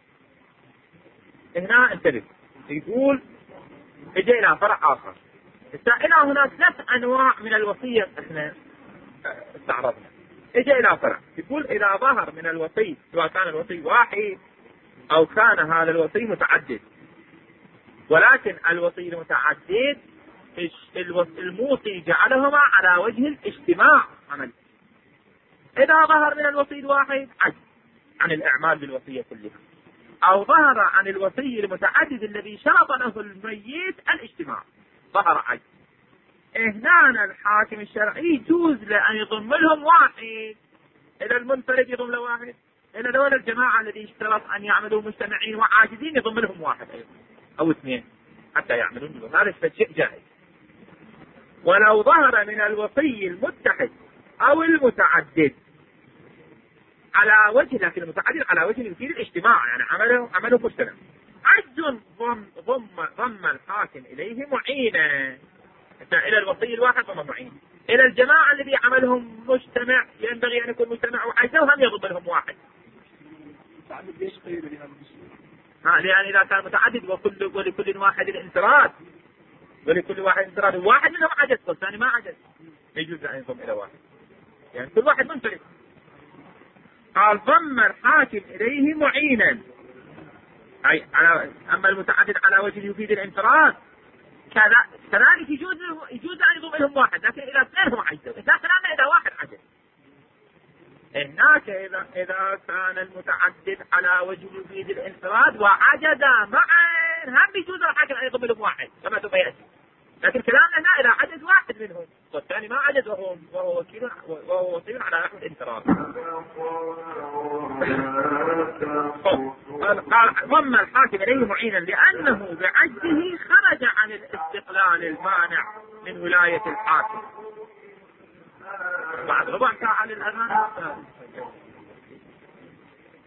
هنا انتبه، يقول اجي الى فرع اخر. الى هناك 3 انواع من الوصية احنا استعرضنا. اجي الى فرع يقول اذا ظهر من الوصي، سواء كان الوصي واحد او كان هذا الوصي متعدد، ولكن الوصي المتعدد الموصي جعلهما على وجه الاجتماع عمل. إذا ظهر من الوصي الواحد عجز عن الإعمال بالوصية كلها، أو ظهر عن الوصي المتعدد الذي شرط له الميت الاجتماع ظهر عجز. هنا الحاكم الشرعي يجوز لأن يضم لهم واحد. إذا المنفرد يضم له واحد، إذا دول الجماعة الذي اشترط أن يعملوا مجتمعين وعاجزين يضم لهم واحد أو 2 حتى يعملون. هذا شيء جائز. ولو ظهر من الوصي المتحد أو المتعدد على وجه، لكن المتعدد على وجه يفيد الاجتماع، يعني عمله مجتمع، عجز ضم الحاكم إليه معينا. إلى الوصي الواحد ضم معين. إلى الجماعة الذي عملهم مجتمع ينبغي أن يكون مجتمع وعجزهم هم يضم لهم واحد. لأن إذا كان متعدد ولكل واحد الانفراد، واحد منهم عجز والثاني ما عجز، يجوز أن يضم إلى واحد، يعني كل واحد منفرد. قال ضم الحاكم إليه معينا، أي أما المتعدد على وجه يفيد الانفراد كذلك يجوز أن يضم لهم واحد، لكن إذا 2 هم عجزوا، إذا واحد عجز. هناك إذا كان المتعدد على وجه يفيد الانفراد وعجز معا هم يجوز الحاكم أن يضم لهم واحد كما تبيأتي. لكن كلامنا هنا إذا عجز واحد منهم والثاني ما عجز وهو وكيل على نحو الانفراد. قال ضم الحاكم إليه معينا لأنه بعجزه خرج عن الاستقلال المانع من ولاية الحاكم. بعد ربع ساعة للأذان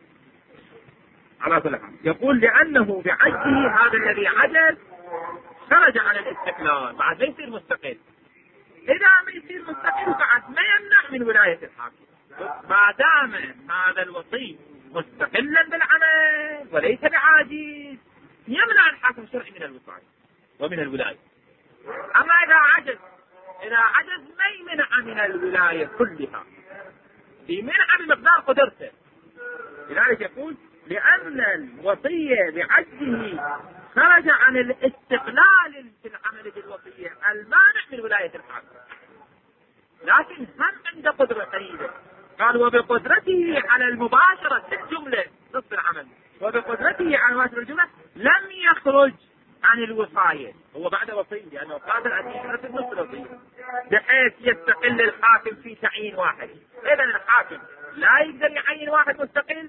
على كل حال. يقول لأنه بعجزه، هذا الذي عجز خرج عن الاستقلال بعد ما يصير مستقل. إذا ما يصير مستقل بعد ما يمنع من ولاية الحاكم، ما دام هذا الوصي مستقلا بالعمل وليس بعاجز يمنع الحاكم الشرعي من الوصاية ومن الولاية. أما إذا عجز ما يمنع من الولاية كلها، يمنع بمقدار قدرته. لذلك يقول لأن الوصية بعجزه خرج عن الاستقلال في العمل بالوصية المانع من ولاية الحاكم، لكن هم عنده قدرة قليلة. قال وبقدرته على المباشرة في الجملة نصف العمل، وبقدرته على مباشرة الجملة لم يخرج عن الوصاية، هو بعد وصية لأنه قادر أن يشرف نصف الوصية بحيث يستقل الحاكم في تعيين واحد. إذا الحاكم لا يقدر يعين واحد مستقل،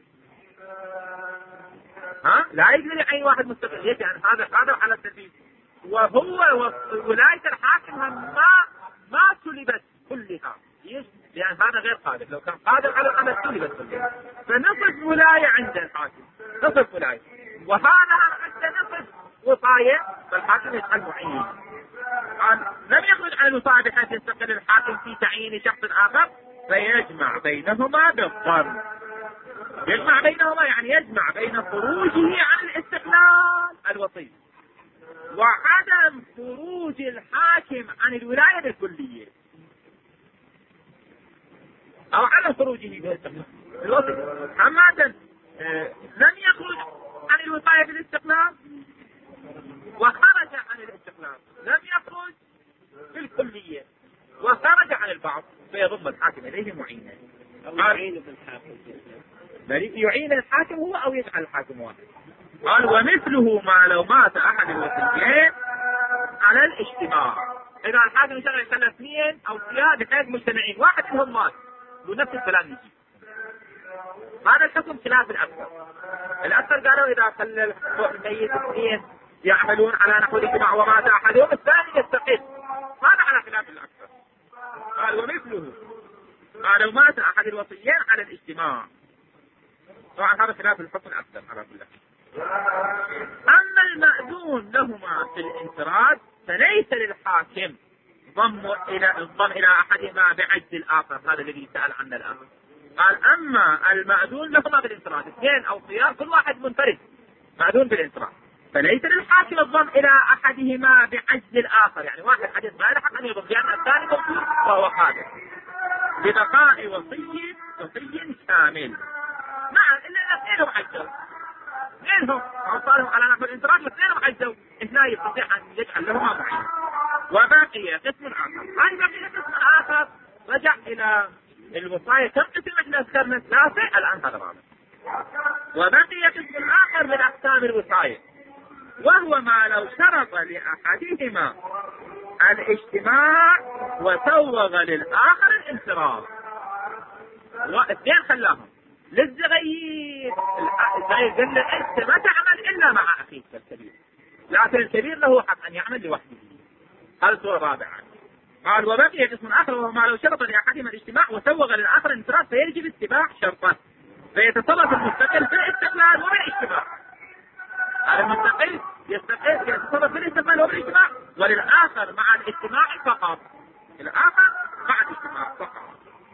لا يقدر يعين واحد مستقل. ليش؟ يعني هذا قادر على التنفيذ، وهو ولاية الحاكم ما سلبت كلها. ليش؟ لأن هذا غير قادر. لو كان قادر على العمل سلبت كلها. فنصف ولاية عند الحاكم، نصف ولاية، وهذا عنده نصف وصاية، فالحاكم يجعل معين. قال لم يخرج عن الوصاية بحيث يستقل الحاكم في تعيين شخص آخر، فيجمع بينهما بالضرب. يجمع بينهما يعني يجمع بين خروجه عن الاستقلال الوصي وعدم خروج الحاكم عن الولاية بالكلية، أو عدم خروجه بالاستقلال الوصي. حمادا لم يخرج عن الوصاية بالاستقلال وخرج عن الاستقلال، لم يخرج بالكلية وخرج عن البعض، فيضم الحاكم إليه معينا. يعين الحاكم هو أو يجعل الحاكم واحد. قال ومثله ما لو مات أحد الوصيين على الاجتماع. إذا الحاكم يشغل 3 أو صياد بحيث مجتمعين، واحد منهم مات ونفس الكلام يجي. هذا الحكم خلاف الأكثر. الأكثر قالوا إذا خلى الميت 2 يعملون على نحو الاجتماع ومات أحدهم الثاني يستقل، هذا على خلاف الأكثر. قال ومثله ما لو مات أحد الوصيين على الاجتماع. طبعا هذا خلاف الحكم الأكثر على كل حال. أما المأذون لهما في الانفراد فليس للحاكم الضم إلى أحدهما بعجز الآخر. هذا الذي سأل عنه الآن. قال أما المأذون لهما في الانفراد، 2 أو صيام كل واحد منفرد مأذون بالانفراد، فليس للحاكم الضم إلى أحدهما بعجز الآخر. يعني واحد حدث ما لحق أن يضم لأن الثاني موجود وهو قادر ببقاء وصي شامل. نعم إلا اثنينهم عجزوا، اثنينهم أوصالهم على نحو الانفراد واثنينهم عجزوا، لا يستطيع أن يجعل لهما معين. وبقي قسم آخر، هذا بقي قسم آخر رجع إلى الوصاية. كم قسم احنا ذكرنا 3، الآن هذا رابع. وبقي قسم آخر من أقسام الوصاية، وهو ما لو شرط لأحدهما الاجتماع وسوغ للآخر الانفراد. واثنين خلاهم للصغير. الصغير قال له انت ما تعمل الا مع اخيك الكبير، لكن الكبير له حق ان يعمل لوحده. هذا صورة رابعة. قال وبقي قسم اخر، وهو ما لو شرط لاحدهما الاجتماع وسوغ للاخر الانفراد فيجب اتباع شرطه، فيتصرف المستقل في الاستقلال وبالاجتماع. المستقل يتصرف في الاستقلال وبالاجتماع، وللاخر مع الاجتماع فقط. الاخر مع الاجتماع فقط.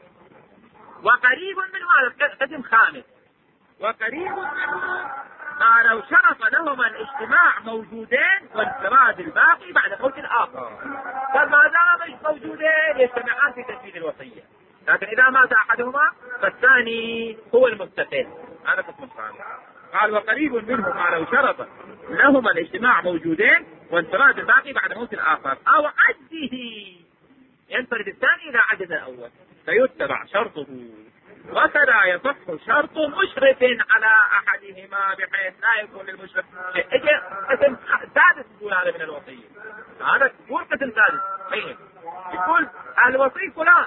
وقريب من هذا قسم خامس، وقريب منه ما لو شرط لهما الاجتماع موجودين وانفراد الباقي بعد موت الآخر، فما دام موجودين يجتمعان في تنفيذ الوصية، لكن إذا مات أحدهما فالثاني هو المستقل. هذا قسم الخامس. قال وقريب منه ما لو شرط لهما الاجتماع موجودين وانفراد الباقي بعد موت الآخر أو عجزه، ينفرد الثاني إذا عجز الأول فيتبع شرطه. وكذا يصح شرط مشرف على أحدهما بحيث لا يكون للمشرف اجى قسم سادس يقول هذا من الوصية. هذا يقول قسم سادس طيب، يقول الوصي فلان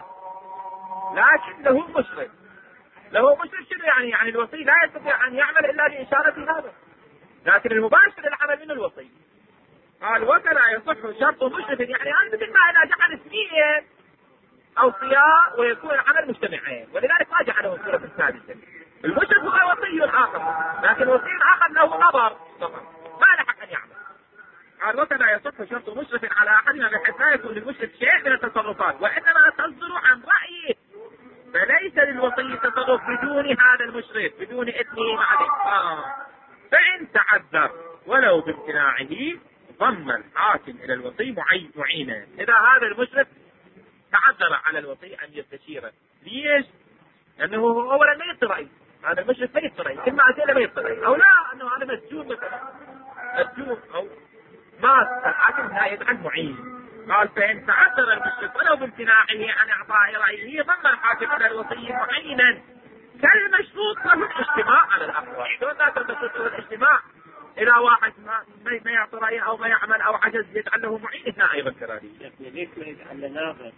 لكن له مشرف. له مشرف شنو يعني الوصي لا يستطيع أن يعمل إلا بإشارة هذا، لكن المباشر العمل من الوصي. قال وكذا يصح شرط مشرف، يعني أنت مثل ما إذا جعل 2 أو صياء ويكون العمل مجتمعين، ولذلك ما جعله السورة السادسة. المشرف هو وصي آخر، لكن وصي آخر له نظر طبعا ما له حق أن يعمل. قال وكذا يصح شرط مشرف على أحدنا بحيث لا يكون للمشرف شيء من التصرفات وإنما تصدر عن رأيه، فليس للوصي تصرف بدون هذا المشرف بدون إذنه معه. فإن تعذر ولو بامتناعه ضم الحاكم إلى الوصي معينا. إذا هذا المشرف تعذر على الوصي أن يستشيره، ليش؟ لأنه أولا ما يطرأي، هذا المشرف ما يطرأي، كلمة عزيزة ما يطرأي، أو لا أنه هذا مسجون مثلا، مسجون أو ما الحاكم نائب عن معين. قال فإن تعذر المشرف ولو بامتناعه عن إعطاء رأيه ضم الحاكم إلى الوصي معينا كالمشروط له الاجتماع على الأقوى. شلون لا تشروط له الاجتماع إلى واحد ما يعطي رأيه أو ما يعمل أو عجز يجعل له معين هنا أيضا كذلك. ليش ما يجعل ناظر؟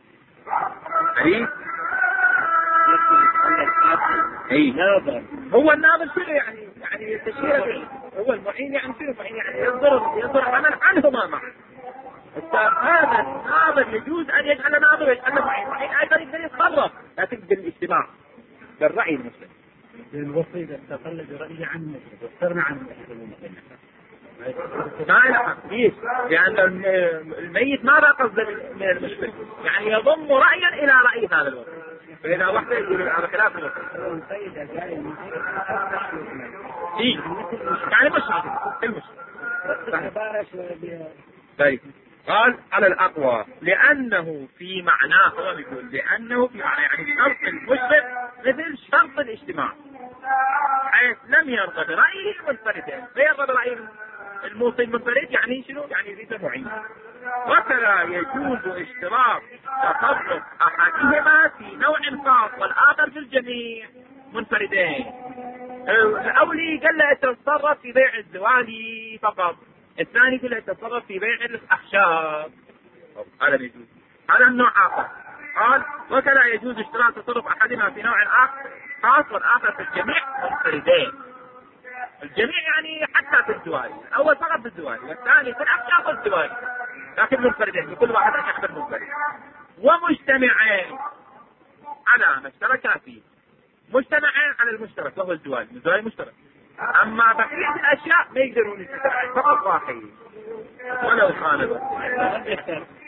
أي ناظر. هو الناظر شنو يعني تشير هو المعين يعني شنو المعين يعني ينظر عمل عنه ما معه. هذا الناظر يجوز أن يجعل ناظر ويجعل معين أيضا يقدر يتصرف لكن بالاجتماع بالرأي المسلم. الوصي إذا استقل برأيه عن المشرف واستغنى عن ما يلحق. ليش؟ لأن الميت ما قصد من المشكلة، يعني يضم رأيا إلى رأي هذا الوصي، فإذا واحدة يقول هذا خلاف الوصي. يعني طيب قال على الأقوى لأنه في معناه، هو بيقول لأنه في معناه يعني شرط المشرف مثل شرط الاجتماع، حيث لم يرضى برأيه المنفردين، فيرضى برأي الموصي المنفرد يعني شنو؟ يعني يريد معين. وكذا يجوز اشتراط تصرف أحدهما في نوع خاص والآخر في الجميع منفردين. الأولي قال له يتصرف في بيع الزوالي فقط، الثاني قال له يتصرف في بيع الأخشاب. هذا يجوز، هذا النوع آخر. قال وكذا يجوز اشتراط تصرف أحدهما في نوع آخر خاص والآخر في الجميع منفردين. الجميع يعني حتى في الزوالي، الأول فقط في الزوالي والثاني في الأخشاب والزوالي، لكن منفردين كل واحد يعتبر منفرد. ومجتمعين على ما اشتركا فيه، مجتمعين على المشترك وهو الزوالي مشترك. أما بقية الأشياء ما يقدرون يجتمعون فقط واحد ولو خالفوا.